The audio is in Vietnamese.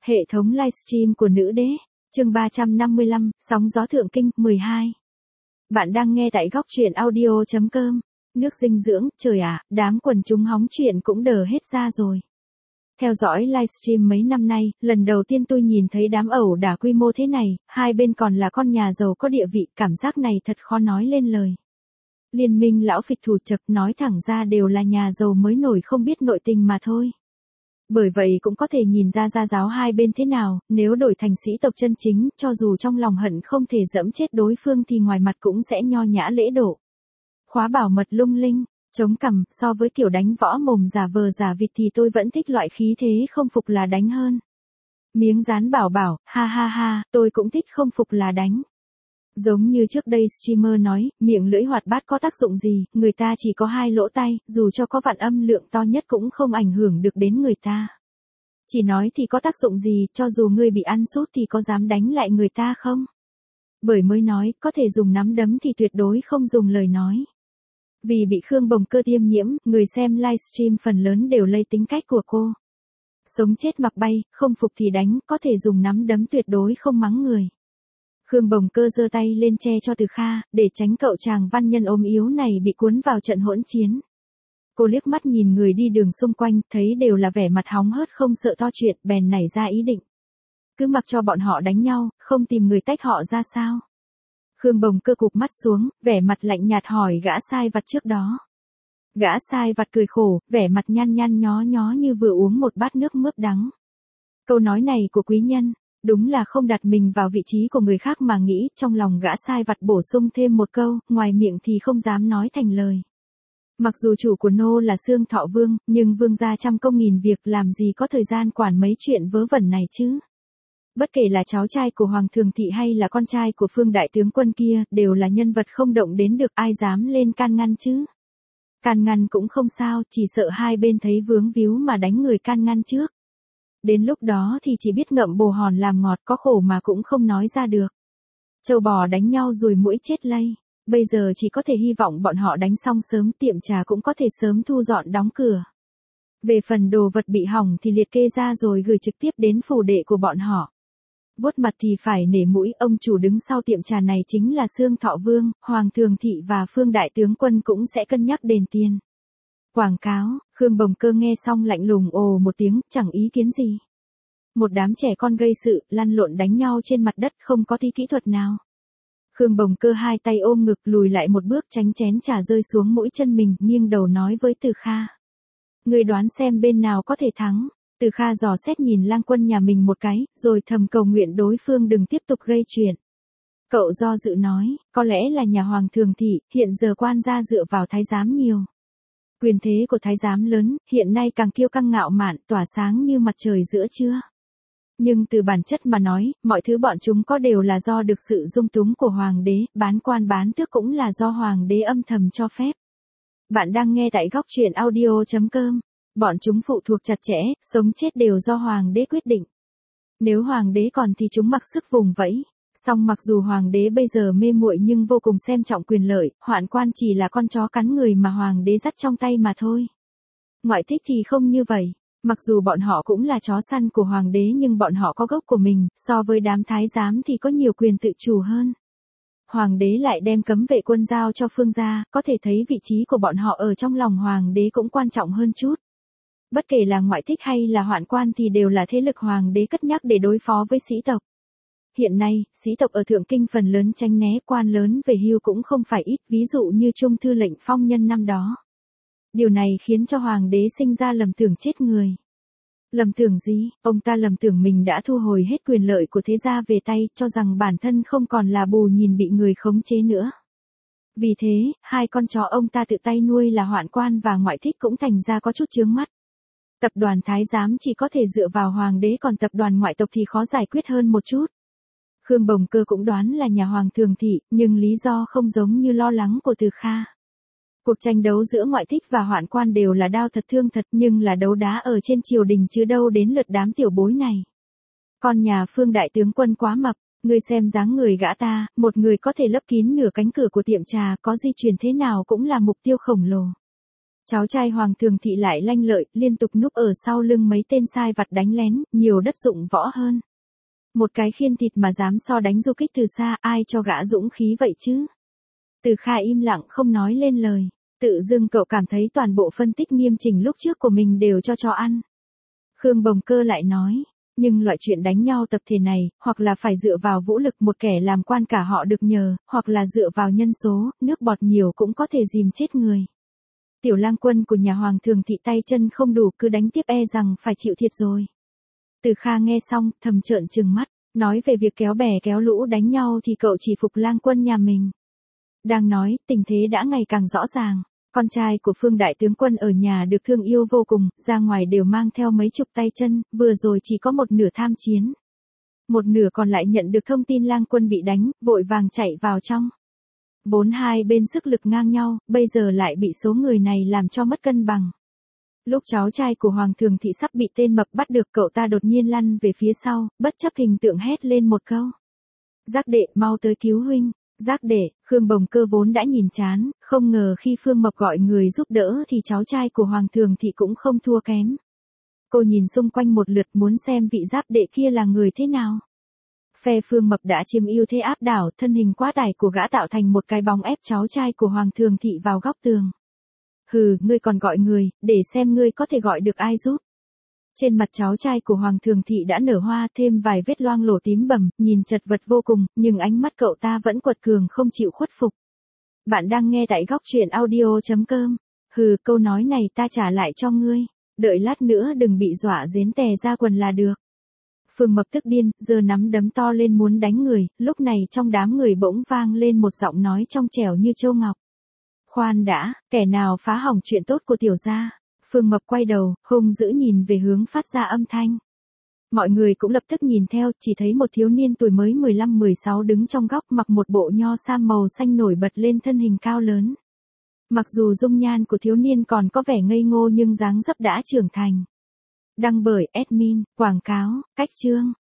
Hệ thống livestream của nữ đế, chương 355, sóng gió thượng kinh, 12. Bạn đang nghe tại góc truyện audio.com. Nước dinh dưỡng, trời ạ, đám quần chúng hóng chuyện cũng đờ hết ra rồi. Theo dõi livestream mấy năm nay, lần đầu tiên tôi nhìn thấy đám ẩu đả quy mô thế này, hai bên còn là con nhà giàu có địa vị, cảm giác này thật khó nói lên lời. Liên minh lão phịch thủ chật nói thẳng ra đều là nhà giàu mới nổi không biết nội tình mà thôi. Bởi vậy cũng có thể nhìn ra gia giáo hai bên thế nào, nếu đổi thành sĩ tộc chân chính, cho dù trong lòng hận không thể dẫm chết đối phương thì ngoài mặt cũng sẽ nho nhã lễ độ. Khóa bảo mật lung linh, chống cằm, so với kiểu đánh võ mồm giả vờ giả vịt thì tôi vẫn thích loại khí thế không phục là đánh hơn. Miếng dán bảo, ha ha ha, tôi cũng thích không phục là đánh. Giống như trước đây streamer nói, miệng lưỡi hoạt bát có tác dụng gì, người ta chỉ có hai lỗ tai, dù cho có vạn âm lượng to nhất cũng không ảnh hưởng được đến người ta. Chỉ nói thì có tác dụng gì, cho dù ngươi bị ăn sút thì có dám đánh lại người ta không? Bởi mới nói, có thể dùng nắm đấm thì tuyệt đối không dùng lời nói. Vì bị Khương Bồng Cơ tiêm nhiễm, người xem livestream phần lớn đều lấy tính cách của cô. Sống chết mặc bay, không phục thì đánh, có thể dùng nắm đấm tuyệt đối không mắng người. Khương Bồng Cơ giơ tay lên che cho Từ Kha, để tránh cậu chàng văn nhân ốm yếu này bị cuốn vào trận hỗn chiến. Cô liếc mắt nhìn người đi đường xung quanh, thấy đều là vẻ mặt hóng hớt không sợ to chuyện, bèn nảy ra ý định. Cứ mặc cho bọn họ đánh nhau, không tìm người tách họ ra sao? Khương Bồng Cơ cụp mắt xuống, vẻ mặt lạnh nhạt hỏi gã sai vặt trước đó. Gã sai vặt cười khổ, vẻ mặt nhăn nhăn nhó nhó như vừa uống một bát nước mướp đắng. Câu nói này của quý nhân, đúng là không đặt mình vào vị trí của người khác mà nghĩ, trong lòng gã sai vặt bổ sung thêm một câu, ngoài miệng thì không dám nói thành lời. Mặc dù chủ của nô là Xương Thọ Vương, nhưng vương gia trăm công nghìn việc làm gì có thời gian quản mấy chuyện vớ vẩn này chứ. Bất kể là cháu trai của Hoàng Thường Thị hay là con trai của Phương Đại Tướng Quân kia, đều là nhân vật không động đến được, ai dám lên can ngăn chứ. Can ngăn cũng không sao, chỉ sợ hai bên thấy vướng víu mà đánh người can ngăn trước. Đến lúc đó thì chỉ biết ngậm bồ hòn làm ngọt, có khổ mà cũng không nói ra được. Trâu bò đánh nhau rồi muỗi chết lây. Bây giờ chỉ có thể hy vọng bọn họ đánh xong sớm, tiệm trà cũng có thể sớm thu dọn đóng cửa. Về phần đồ vật bị hỏng thì liệt kê ra rồi gửi trực tiếp đến phủ đệ của bọn họ. Vuốt mặt thì phải nể mũi, ông chủ đứng sau tiệm trà này chính là Xương Thọ Vương, Hoàng Thường Thị và Phương Đại Tướng Quân cũng sẽ cân nhắc đền tiền. Quảng cáo, Khương Bồng Cơ nghe xong lạnh lùng ồ một tiếng, chẳng ý kiến gì. Một đám trẻ con gây sự, lăn lộn đánh nhau trên mặt đất không có tí kỹ thuật nào. Khương Bồng Cơ hai tay ôm ngực lùi lại một bước tránh chén trà rơi xuống mũi chân mình, nghiêng đầu nói với Từ Kha. Người đoán xem bên nào có thể thắng. Từ Kha dò xét nhìn Lang Quân nhà mình một cái, rồi thầm cầu nguyện đối phương đừng tiếp tục gây chuyện. Cậu do dự nói, có lẽ là nhà Hoàng Thường Thị, hiện giờ quan gia dựa vào thái giám nhiều. Quyền thế của thái giám lớn, hiện nay càng kiêu căng ngạo mạn, tỏa sáng như mặt trời giữa trưa. Nhưng từ bản chất mà nói, mọi thứ bọn chúng có đều là do được sự dung túng của Hoàng đế, bán quan bán tước cũng là do Hoàng đế âm thầm cho phép. Bạn đang nghe tại góc truyện audio.com. Bọn chúng phụ thuộc chặt chẽ, sống chết đều do Hoàng đế quyết định. Nếu Hoàng đế còn thì chúng mặc sức vùng vẫy. Song mặc dù Hoàng đế bây giờ mê muội nhưng vô cùng xem trọng quyền lợi, hoạn quan chỉ là con chó cắn người mà Hoàng đế dắt trong tay mà thôi. Ngoại thích thì không như vậy. Mặc dù bọn họ cũng là chó săn của Hoàng đế nhưng bọn họ có gốc của mình, so với đám thái giám thì có nhiều quyền tự chủ hơn. Hoàng đế lại đem cấm vệ quân giao cho Phương gia, có thể thấy vị trí của bọn họ ở trong lòng Hoàng đế cũng quan trọng hơn chút. Bất kể là ngoại thích hay là hoạn quan thì đều là thế lực Hoàng đế cất nhắc để đối phó với sĩ tộc. Hiện nay, sĩ tộc ở Thượng Kinh phần lớn tránh né, quan lớn về hưu cũng không phải ít, ví dụ như Trung Thư lệnh Phong Nhân năm đó. Điều này khiến cho Hoàng đế sinh ra lầm tưởng chết người. Lầm tưởng gì? Ông ta lầm tưởng mình đã thu hồi hết quyền lợi của thế gia về tay, cho rằng bản thân không còn là bù nhìn bị người khống chế nữa. Vì thế, hai con chó ông ta tự tay nuôi là hoạn quan và ngoại thích cũng thành ra có chút chướng mắt. Tập đoàn thái giám chỉ có thể dựa vào Hoàng đế, còn tập đoàn ngoại tộc thì khó giải quyết hơn một chút. Khương Bồng Cơ cũng đoán là nhà Hoàng Thường Thị, nhưng lý do không giống như lo lắng của Từ Kha. Cuộc tranh đấu giữa ngoại thích và hoạn quan đều là đao thật thương thật, nhưng là đấu đá ở trên triều đình chứ đâu đến lượt đám tiểu bối này. Con nhà Phương Đại Tướng Quân quá mập, người xem dáng người gã ta, một người có thể lấp kín nửa cánh cửa của tiệm trà, có di chuyển thế nào cũng là mục tiêu khổng lồ. Cháu trai Hoàng Thường Thị lại lanh lợi, liên tục núp ở sau lưng mấy tên sai vặt đánh lén, nhiều đất dụng võ hơn. Một cái khiên thịt mà dám so đánh du kích từ xa, ai cho gã dũng khí vậy chứ? Từ Kha im lặng không nói lên lời. Tự dưng cậu cảm thấy toàn bộ phân tích nghiêm chỉnh lúc trước của mình đều cho chó ăn. Khương Bồng Cơ lại nói, nhưng loại chuyện đánh nhau tập thể này, hoặc là phải dựa vào vũ lực một kẻ làm quan cả họ được nhờ, hoặc là dựa vào nhân số, nước bọt nhiều cũng có thể dìm chết người. Tiểu lang quân của nhà Hoàng Thường Thị tay chân không đủ cứ đánh tiếp e rằng phải chịu thiệt rồi. Từ Kha nghe xong, thầm trợn trừng mắt, nói về việc kéo bè kéo lũ đánh nhau thì cậu chỉ phục lang quân nhà mình. Đang nói, tình thế đã ngày càng rõ ràng. Con trai của Phương đại tướng quân ở nhà được thương yêu vô cùng, ra ngoài đều mang theo mấy chục tay chân, vừa rồi chỉ có một nửa tham chiến. Một nửa còn lại nhận được thông tin lang quân bị đánh, vội vàng chạy vào trong. Bốn hai bên sức lực ngang nhau, bây giờ lại bị số người này làm cho mất cân bằng. Lúc cháu trai của Hoàng Thường Thị sắp bị tên mập bắt được, cậu ta đột nhiên lăn về phía sau, bất chấp hình tượng hét lên một câu. Giác đệ, mau tới cứu huynh. Giác đệ, Khương Bồng Cơ vốn đã nhìn chán, không ngờ khi Phương Mập gọi người giúp đỡ thì cháu trai của Hoàng Thường Thị cũng không thua kém. Cô nhìn xung quanh một lượt muốn xem vị giáp đệ kia là người thế nào. Phe Phương Mập đã chiếm ưu thế áp đảo, thân hình quá tải của gã tạo thành một cái bóng ép cháu trai của Hoàng Thường Thị vào góc tường. Hừ, ngươi còn gọi người, để xem ngươi có thể gọi được ai giúp. Trên mặt cháu trai của Hoàng Thường Thị đã nở hoa, thêm vài vết loang lổ tím bầm, nhìn chật vật vô cùng, nhưng ánh mắt cậu ta vẫn quật cường không chịu khuất phục. Bạn đang nghe tại góc truyện audio.com. Hừ, câu nói này ta trả lại cho ngươi. Đợi lát nữa đừng bị dọa dến tè ra quần là được. Phương Mập tức điên, giơ nắm đấm to lên muốn đánh người, lúc này trong đám người bỗng vang lên một giọng nói trong trẻo như châu ngọc. Khoan đã, kẻ nào phá hỏng chuyện tốt của tiểu gia? Phương Mập quay đầu, hung dữ nhìn về hướng phát ra âm thanh. Mọi người cũng lập tức nhìn theo, chỉ thấy một thiếu niên tuổi mới 15-16 đứng trong góc mặc một bộ nho sam màu xanh nổi bật lên thân hình cao lớn. Mặc dù dung nhan của thiếu niên còn có vẻ ngây ngô nhưng dáng dấp đã trưởng thành. Đăng bởi admin, quảng cáo, cách chương.